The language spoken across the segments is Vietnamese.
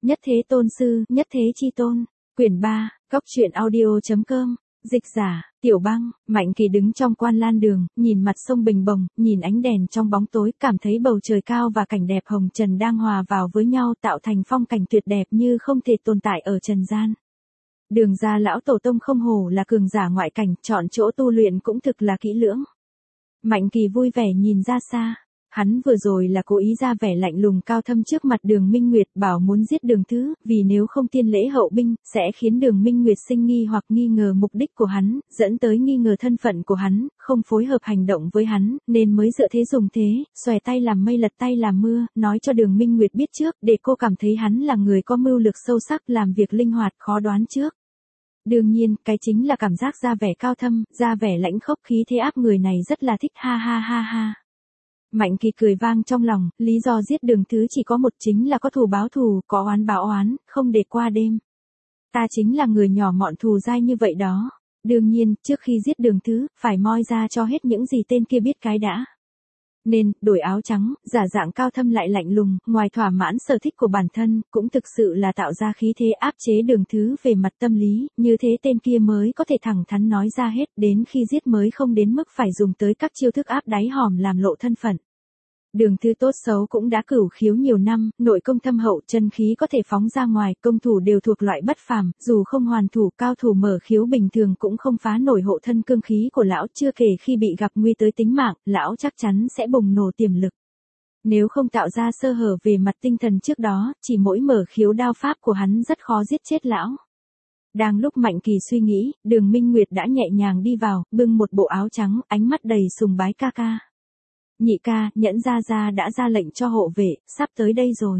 Nhất thế tôn sư, nhất thế chi tôn. Quyển 3, Cốc truyện audio.com. Dịch giả, Tiểu Băng. Mạnh Kỳ đứng trong Quan Lan đường, nhìn mặt sông bình bồng, nhìn ánh đèn trong bóng tối, cảm thấy bầu trời cao và cảnh đẹp hồng trần đang hòa vào với nhau tạo thành phong cảnh tuyệt đẹp như không thể tồn tại ở trần gian. Đường Gia lão tổ tông không hổ là cường giả ngoại cảnh, chọn chỗ tu luyện cũng thực là kỹ lưỡng. Mạnh Kỳ vui vẻ nhìn ra xa. Hắn vừa rồi là cố ý ra vẻ lạnh lùng cao thâm trước mặt Đường Minh Nguyệt, bảo muốn giết Đường Thứ, vì nếu không tiên lễ hậu binh, sẽ khiến Đường Minh Nguyệt sinh nghi hoặc nghi ngờ mục đích của hắn, dẫn tới nghi ngờ thân phận của hắn, không phối hợp hành động với hắn, nên mới dựa thế dùng thế, xòe tay làm mây lật tay làm mưa, nói cho Đường Minh Nguyệt biết trước, để cô cảm thấy hắn là người có mưu lược sâu sắc, làm việc linh hoạt, khó đoán trước. Đương nhiên, cái chính là cảm giác ra vẻ cao thâm, ra vẻ lãnh khốc khí thế áp người này rất là thích, ha ha ha ha. Mạnh Kỳ cười vang trong lòng, lý do giết Đường Thứ chỉ có một, chính là có thù báo thù, có oán báo oán, không để qua đêm. Ta chính là người nhỏ mọn thù dai như vậy đó. Đương nhiên, trước khi giết Đường Thứ, phải moi ra cho hết những gì tên kia biết cái đã. Nên, đổi áo trắng, giả dạng cao thâm lại lạnh lùng, ngoài thỏa mãn sở thích của bản thân, cũng thực sự là tạo ra khí thế áp chế Đường Thứ về mặt tâm lý, như thế tên kia mới có thể thẳng thắn nói ra hết, đến khi giết mới không đến mức phải dùng tới các chiêu thức áp đáy hòm làm lộ thân phận. Đường Thứ tốt xấu cũng đã cửu khiếu nhiều năm, nội công thâm hậu, chân khí có thể phóng ra ngoài, công thủ đều thuộc loại bất phàm, dù không hoàn thủ, cao thủ mở khiếu bình thường cũng không phá nổi hộ thân cương khí của lão, chưa kể khi bị gặp nguy tới tính mạng, lão chắc chắn sẽ bùng nổ tiềm lực. Nếu không tạo ra sơ hở về mặt tinh thần trước đó, chỉ mỗi mở khiếu đao pháp của hắn rất khó giết chết lão. Đang lúc Mạnh Kỳ suy nghĩ, Đường Minh Nguyệt đã nhẹ nhàng đi vào, bưng một bộ áo trắng, ánh mắt đầy sùng bái ca ca. Nhị ca, Nhẫn gia gia đã ra lệnh cho hộ vệ, sắp tới đây rồi.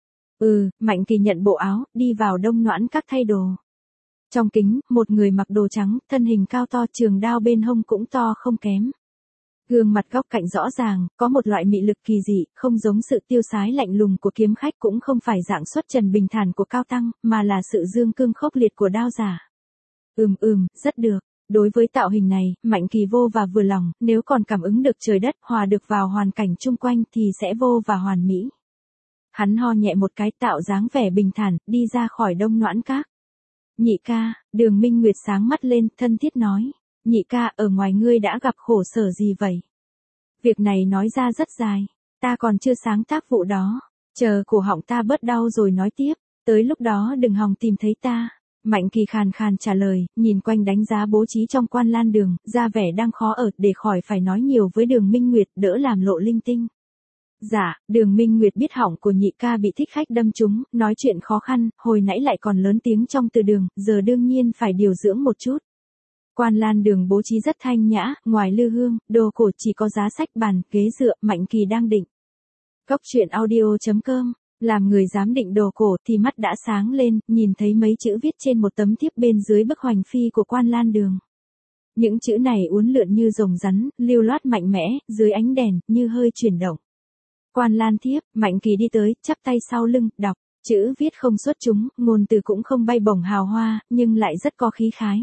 Mạnh Kỳ nhận bộ áo, đi vào Đông Noãn Các thay đồ. Trong kính, một người mặc đồ trắng, thân hình cao to, trường đao bên hông cũng to không kém. Gương mặt góc cạnh rõ ràng, có một loại mị lực kỳ dị, không giống sự tiêu sái lạnh lùng của kiếm khách, cũng không phải dạng xuất trần bình thản của cao tăng, mà là sự dương cương khốc liệt của đao giả. Rất được. Đối với tạo hình này, Mạnh Kỳ vô và vừa lòng, nếu còn cảm ứng được trời đất, hòa được vào hoàn cảnh chung quanh thì sẽ vô và hoàn mỹ. Hắn ho nhẹ một cái, tạo dáng vẻ bình thản, đi ra khỏi Đông Noãn Các. Nhị ca, Đường Minh Nguyệt sáng mắt lên, thân thiết nói. Nhị ca, ở ngoài ngươi đã gặp khổ sở gì vậy? Việc này nói ra rất dài, ta còn chưa sáng tác vụ đó, chờ cổ họng ta bớt đau rồi nói tiếp, tới lúc đó đừng hòng tìm thấy ta. Mạnh Kỳ khàn khàn trả lời, nhìn quanh đánh giá bố trí trong Quan Lan đường, ra vẻ đang khó ở, để khỏi phải nói nhiều với Đường Minh Nguyệt, đỡ làm lộ linh tinh. Dạ, Đường Minh Nguyệt biết họng của nhị ca bị thích khách đâm trúng, nói chuyện khó khăn, hồi nãy lại còn lớn tiếng trong từ đường, giờ đương nhiên phải điều dưỡng một chút. Quan Lan đường bố trí rất thanh nhã, ngoài lư hương, đồ cổ chỉ có giá sách bàn, ghế dựa, Mạnh Kỳ đang định. Cốc truyện audio.com. Làm người giám định đồ cổ thì mắt đã sáng lên, nhìn thấy mấy chữ viết trên một tấm thiếp bên dưới bức hoành phi của Quan Lan đường. Những chữ này uốn lượn như rồng rắn, lưu loát mạnh mẽ, dưới ánh đèn, như hơi chuyển động. Quan Lan thiếp, Mạnh Kỳ đi tới, chắp tay sau lưng, đọc, chữ viết không xuất chúng, ngôn từ cũng không bay bổng hào hoa, nhưng lại rất có khí khái.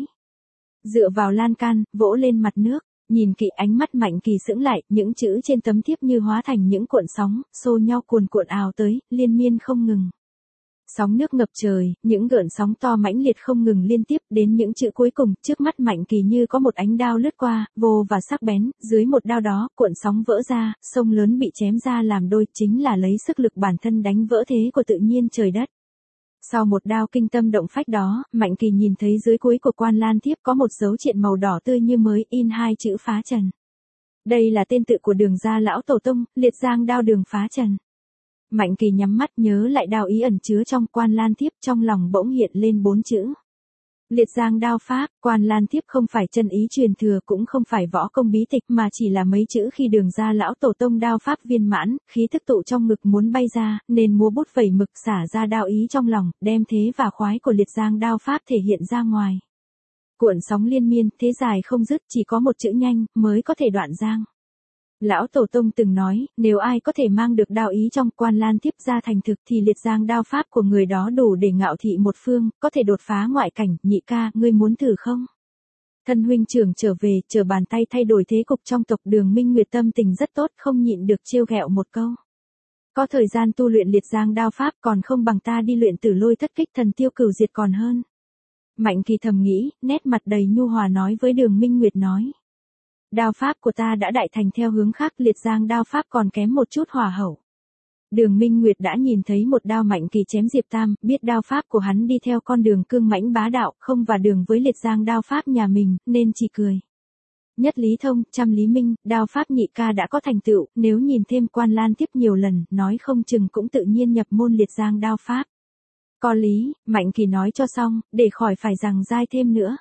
Dựa vào lan can, vỗ lên mặt nước. Nhìn kỹ, ánh mắt Mạnh Kỳ sững lại, những chữ trên tấm thiếp như hóa thành những cuộn sóng, xô nhau cuồn cuộn ào tới, liên miên không ngừng. Sóng nước ngập trời, những gợn sóng to mãnh liệt không ngừng liên tiếp, đến những chữ cuối cùng, trước mắt Mạnh Kỳ như có một ánh đao lướt qua, vô và sắc bén, dưới một đao đó, cuộn sóng vỡ ra, sông lớn bị chém ra làm đôi, chính là lấy sức lực bản thân đánh vỡ thế của tự nhiên trời đất. Sau một đao kinh tâm động phách đó, Mạnh Kỳ nhìn thấy dưới cuối của Quan Lan thiếp có một dấu triện màu đỏ tươi như mới, in hai chữ phá trần. Đây là tên tự của Đường gia lão tổ tông, liệt giang đao đường phá trần. Mạnh Kỳ nhắm mắt nhớ lại đao ý ẩn chứa trong Quan Lan thiếp, trong lòng bỗng hiện lên 4 chữ. Liệt giang đao pháp. Quan Lan thiếp không phải chân ý truyền thừa, cũng không phải võ công bí tịch, mà chỉ là mấy chữ khi Đường gia lão tổ tông đao pháp viên mãn, khí thức tụ trong ngực muốn bay ra, nên múa bút vẩy mực xả ra đao ý trong lòng, đem thế và khoái của liệt giang đao pháp thể hiện ra ngoài. Cuộn sóng liên miên, thế dài không dứt, chỉ có một chữ nhanh mới có thể đoạn giang. Lão tổ tông từng nói, nếu ai có thể mang được đao ý trong Quan Lan thiếp ra thành thực thì liệt giang đao pháp của người đó đủ để ngạo thị một phương, có thể đột phá ngoại cảnh. Nhị ca, ngươi muốn thử không? Thân huynh trưởng trở về, trở bàn tay thay đổi thế cục trong tộc. Đường Minh Nguyệt tâm tình rất tốt, không nhịn được trêu ghẹo một câu. Có thời gian tu luyện liệt giang đao pháp còn không bằng ta đi luyện Tử Lôi Thất Kích Thần Tiêu Cửu Diệt còn hơn. Mạnh Kỳ thầm nghĩ, nét mặt đầy nhu hòa nói với Đường Minh Nguyệt nói. Đao pháp của ta đã đại thành theo hướng khác, liệt giang đao pháp còn kém một chút hòa hậu. Đường Minh Nguyệt đã nhìn thấy một đao Mạnh Kỳ chém Diệp Tam, biết đao pháp của hắn đi theo con đường cương mãnh bá đạo, không và đường với liệt giang đao pháp nhà mình, nên chỉ cười. Nhất lý thông, trăm lý minh, đao pháp nhị ca đã có thành tựu, nếu nhìn thêm Quan Lan tiếp nhiều lần, nói không chừng cũng tự nhiên nhập môn liệt giang đao pháp. Có lý, Mạnh Kỳ nói cho xong, để khỏi phải rằng dai thêm nữa.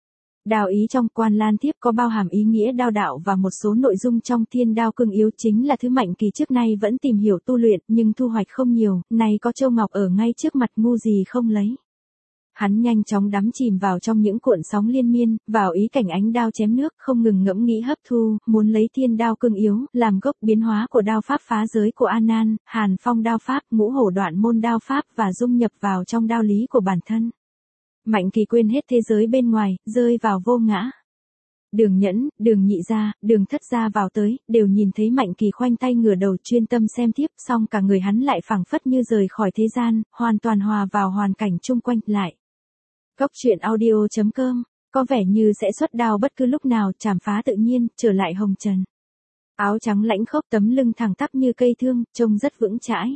Đao ý trong Quan Lan Thiếp có bao hàm ý nghĩa đao đạo và một số nội dung trong Thiên Đao Cương Yếu chính là thứ Mạnh Kỳ trước nay vẫn tìm hiểu tu luyện nhưng thu hoạch không nhiều, nay có Châu Ngọc ở ngay trước mặt ngu gì không lấy. Hắn nhanh chóng đắm chìm vào trong những cuộn sóng liên miên, vào ý cảnh ánh đao chém nước, không ngừng ngẫm nghĩ hấp thu, muốn lấy Thiên Đao Cương Yếu làm gốc biến hóa của đao pháp phá giới của An Nan, Hàn Phong đao pháp, Ngũ Hổ Đoạn môn đao pháp và dung nhập vào trong đao lý của bản thân. Mạnh Kỳ quên hết thế giới bên ngoài, rơi vào vô ngã. Đường Nhẫn, Đường Nhị Gia, Đường Thất Gia vào tới, đều nhìn thấy Mạnh Kỳ khoanh tay ngửa đầu chuyên tâm xem tiếp, xong cả người hắn lại phảng phất như rời khỏi thế gian, hoàn toàn hòa vào hoàn cảnh chung quanh lại. Cốc truyện audio.com, có vẻ như sẽ xuất đao bất cứ lúc nào, chảm phá tự nhiên, trở lại hồng trần. Áo trắng lãnh khốc, tấm lưng thẳng tắp như cây thương, trông rất vững chãi.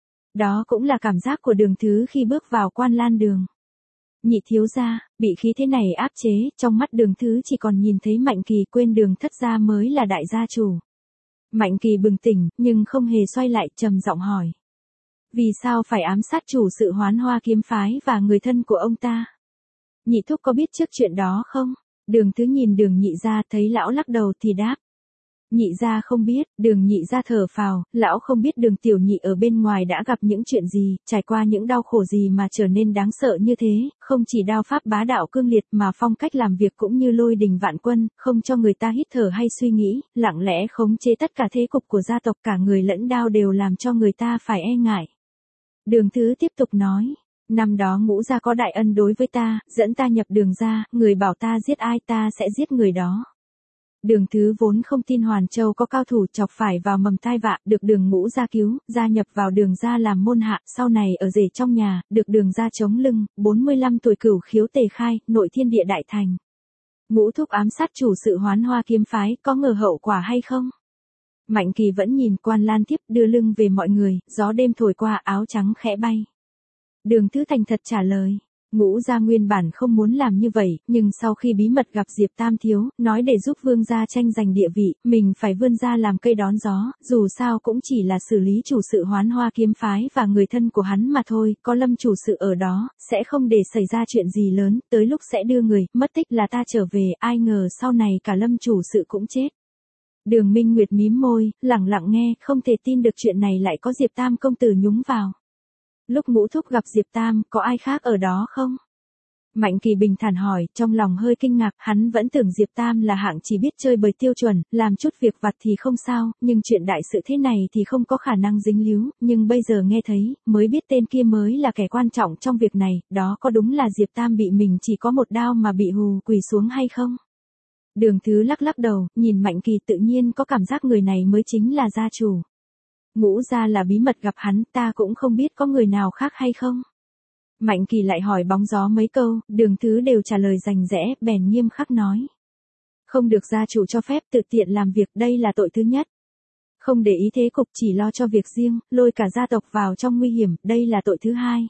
Đó cũng là cảm giác của Đường Thứ khi bước vào Quan Lan Đường. Nhị thiếu gia, bị khí thế này áp chế, trong mắt Đường Thứ chỉ còn nhìn thấy Mạnh Kỳ, quên Đường Thất gia mới là đại gia chủ. Mạnh Kỳ bừng tỉnh, nhưng không hề xoay lại, trầm giọng hỏi. Vì sao phải ám sát chủ sự Hoán Hoa kiếm phái và người thân của ông ta? Nhị thúc có biết trước chuyện đó không? Đường Thứ nhìn Đường Nhị gia, thấy lão lắc đầu thì đáp. Nhị gia không biết, Đường Nhị gia thở phào, lão không biết Đường tiểu nhị ở bên ngoài đã gặp những chuyện gì, trải qua những đau khổ gì mà trở nên đáng sợ như thế, không chỉ đao pháp bá đạo cương liệt mà phong cách làm việc cũng như lôi đình vạn quân, không cho người ta hít thở hay suy nghĩ, lặng lẽ khống chế tất cả thế cục của gia tộc, cả người lẫn đao đều làm cho người ta phải e ngại. Đường Thứ tiếp tục nói. Năm đó Ngũ gia có đại ân đối với ta, dẫn ta nhập Đường gia, người bảo ta giết ai ta sẽ giết người đó. Đường Thứ vốn không tin Hoàn Châu có cao thủ, chọc phải vào mầm tai vạ, được Đường Ngũ gia cứu, gia nhập vào Đường gia làm môn hạ, sau này ở rể trong nhà, được Đường gia chống lưng, 45 tuổi cửu khiếu tề khai, nội thiên địa đại thành. Ngũ thúc ám sát chủ sự Hoán Hoa kiếm phái, có ngờ hậu quả hay không? Mạnh Kỳ vẫn nhìn Quan Lan Thiếp, đưa lưng về mọi người, gió đêm thổi qua, áo trắng khẽ bay. Đường Thứ thành thật trả lời. Ngũ gia nguyên bản không muốn làm như vậy, nhưng sau khi bí mật gặp Diệp Tam thiếu, nói để giúp Vương gia tranh giành địa vị, mình phải vươn ra làm cây đón gió, dù sao cũng chỉ là xử lý chủ sự Hoán Hoa kiếm phái và người thân của hắn mà thôi, có Lâm chủ sự ở đó, sẽ không để xảy ra chuyện gì lớn, tới lúc sẽ đưa người, mất tích là ta trở về, ai ngờ sau này cả Lâm chủ sự cũng chết. Đường Minh Nguyệt mím môi, lẳng lặng nghe, không thể tin được chuyện này lại có Diệp Tam công tử nhúng vào. Lúc Ngũ thúc gặp Diệp Tam, có ai khác ở đó không? Mạnh Kỳ bình thản hỏi, trong lòng hơi kinh ngạc, hắn vẫn tưởng Diệp Tam là hạng chỉ biết chơi bời tiêu chuẩn, làm chút việc vặt thì không sao, nhưng chuyện đại sự thế này thì không có khả năng dính líu, nhưng bây giờ nghe thấy, mới biết tên kia mới là kẻ quan trọng trong việc này, đó có đúng là Diệp Tam bị mình chỉ có một đao mà bị hù quỳ xuống hay không? Đường Thứ lắc lắc đầu, nhìn Mạnh Kỳ tự nhiên có cảm giác người này mới chính là gia chủ. Ngũ gia là bí mật gặp hắn, ta cũng không biết có người nào khác hay không. Mạnh Kỳ lại hỏi bóng gió mấy câu, Đường Thứ đều trả lời rành rẽ, bèn nghiêm khắc nói. Không được gia chủ cho phép tự tiện làm việc, đây là tội thứ nhất. Không để ý thế cục, chỉ lo cho việc riêng, lôi cả gia tộc vào trong nguy hiểm, đây là tội thứ hai.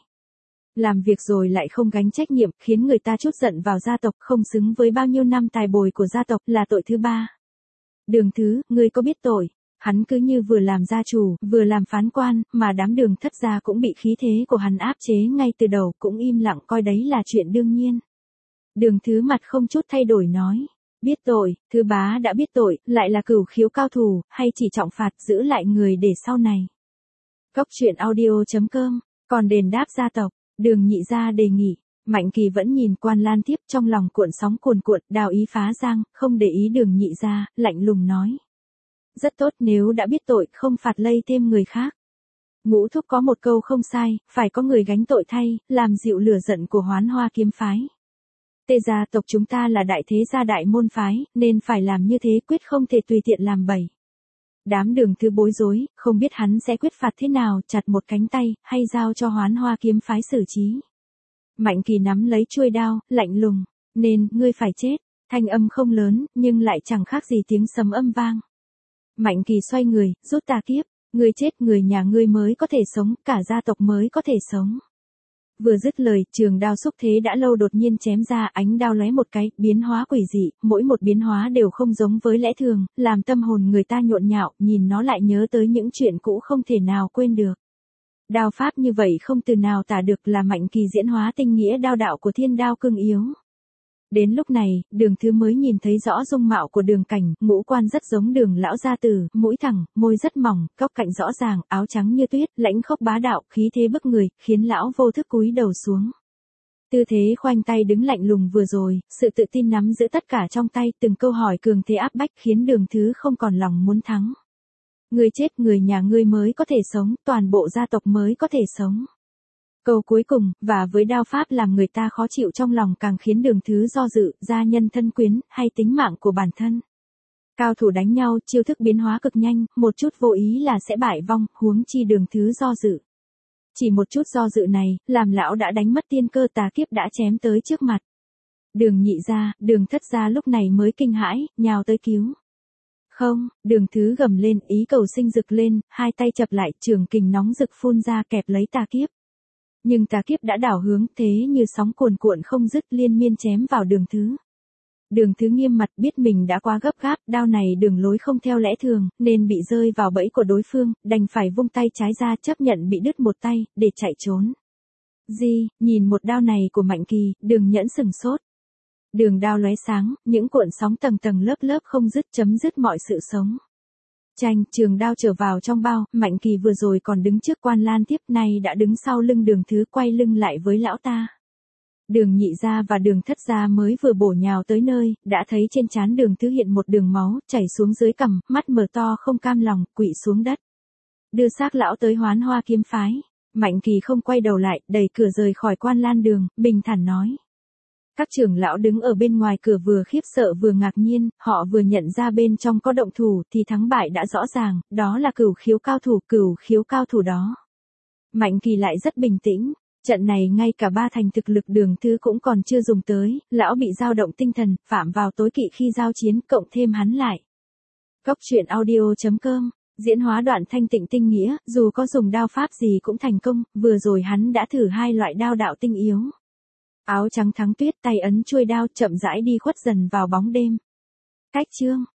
Làm việc rồi lại không gánh trách nhiệm, khiến người ta trút giận vào gia tộc, không xứng với bao nhiêu năm tài bồi của gia tộc, là tội thứ ba. Đường Thứ, ngươi có biết tội? Hắn cứ như vừa làm gia chủ, vừa làm phán quan, mà đám Đường Thất gia cũng bị khí thế của hắn áp chế ngay từ đầu, cũng im lặng coi đấy là chuyện đương nhiên. Đường Thứ mặt không chút thay đổi nói, biết tội, Thứ bá đã biết tội, lại là cửu khiếu cao thủ, hay chỉ trọng phạt giữ lại người để sau này. Cốc truyện audio.com, còn đền đáp gia tộc, Đường Nhị gia đề nghị. Mạnh Kỳ vẫn nhìn Quan Lan Thiếp, trong lòng cuộn sóng cuồn cuộn, đào ý phá giang, không để ý Đường Nhị gia, lạnh lùng nói. Rất tốt, nếu đã biết tội, không phạt lây thêm người khác. Ngũ thúc có một câu không sai, phải có người gánh tội thay, làm dịu lửa giận của Hoán Hoa kiếm phái. Tề gia tộc chúng ta là đại thế gia đại môn phái, nên phải làm như thế, quyết không thể tùy tiện làm bậy. Đám Đường Thứ bối rối, không biết hắn sẽ quyết phạt thế nào, chặt một cánh tay, hay giao cho Hoán Hoa kiếm phái xử trí. Mạnh Kỳ nắm lấy chuôi đao, lạnh lùng, nên, ngươi phải chết. Thanh âm không lớn, nhưng lại chẳng khác gì tiếng sấm âm vang. Mạnh Kỳ xoay người, rút tà kiếp, ngươi chết người nhà ngươi mới có thể sống, cả gia tộc mới có thể sống. Vừa dứt lời, trường đao xúc thế đã lâu đột nhiên chém ra, ánh đao lóe một cái, biến hóa quỷ dị, mỗi một biến hóa đều không giống với lẽ thường, làm tâm hồn người ta nhộn nhạo, nhìn nó lại nhớ tới những chuyện cũ không thể nào quên được. Đao pháp như vậy không từ nào tả được, là Mạnh Kỳ diễn hóa tinh nghĩa đao đạo của Thiên Đao Cương Yếu. Đến lúc này, Đường Thứ mới nhìn thấy rõ dung mạo của Đường Cảnh, ngũ quan rất giống Đường lão gia tử, mũi thẳng, môi rất mỏng, góc cạnh rõ ràng, áo trắng như tuyết, lãnh khốc bá đạo, khí thế bức người, khiến lão vô thức cúi đầu xuống. Tư thế khoanh tay đứng lạnh lùng vừa rồi, sự tự tin nắm giữ tất cả trong tay, từng câu hỏi cường thế áp bách khiến Đường Thứ không còn lòng muốn thắng. Ngươi chết người nhà ngươi mới có thể sống, toàn bộ gia tộc mới có thể sống. Câu cuối cùng, và với đao pháp làm người ta khó chịu trong lòng càng khiến Đường Thứ do dự, gia nhân thân quyến, hay tính mạng của bản thân. Cao thủ đánh nhau, chiêu thức biến hóa cực nhanh, một chút vô ý là sẽ bại vong, huống chi Đường Thứ do dự. Chỉ một chút do dự này, làm lão đã đánh mất tiên cơ, tà kiếp đã chém tới trước mặt. Đường Nhị gia, Đường Thất gia lúc này mới kinh hãi, nhào tới cứu. Không, Đường Thứ gầm lên, ý cầu sinh rực lên, hai tay chập lại, trường kình nóng rực phun ra kẹp lấy tà kiếp. Nhưng tà kiếp đã đảo hướng, thế như sóng cuồn cuộn không dứt, liên miên chém vào Đường Thứ. Đường Thứ nghiêm mặt, biết mình đã quá gấp gáp, đao này đường lối không theo lẽ thường, nên bị rơi vào bẫy của đối phương, đành phải vung tay trái ra, chấp nhận bị đứt một tay, để chạy trốn. Nhìn một đao này của Mạnh Kỳ, Đường Nhẫn sừng sốt. Đường đao lóe sáng, những cuộn sóng tầng tầng lớp lớp không dứt, chấm dứt mọi sự sống. Chanh, trường đao trở vào trong bao, Mạnh Kỳ vừa rồi còn đứng trước quan lan tiếp, nay đã đứng sau lưng Đường Thứ, quay lưng lại với lão ta. Đường Nhị gia và Đường Thất gia mới vừa bổ nhào tới nơi, đã thấy trên trán Đường Thứ hiện một đường máu, chảy xuống dưới cằm, mắt mở to không cam lòng, quỵ xuống đất. Đưa xác lão tới Hoán Hoa kiếm phái. Mạnh Kỳ không quay đầu lại, đẩy cửa rời khỏi quan lan đường, bình thản nói. Các trưởng lão đứng ở bên ngoài cửa vừa khiếp sợ vừa ngạc nhiên, họ vừa nhận ra bên trong có động thủ thì thắng bại đã rõ ràng, đó là Cửu khiếu cao thủ đó. Mạnh Kỳ lại rất bình tĩnh, trận này ngay cả ba thành thực lực Đường Thứ cũng còn chưa dùng tới, lão bị dao động tinh thần, phạm vào tối kỵ khi giao chiến, cộng thêm hắn lại. Cốc truyện audio.com, diễn hóa đoạn thanh tịnh tinh nghĩa, dù có dùng đao pháp gì cũng thành công, vừa rồi hắn đã thử hai loại đao đạo tinh yếu. Áo trắng thắng tuyết, tay ấn chuôi đao, chậm rãi đi khuất dần vào bóng đêm. Cách chương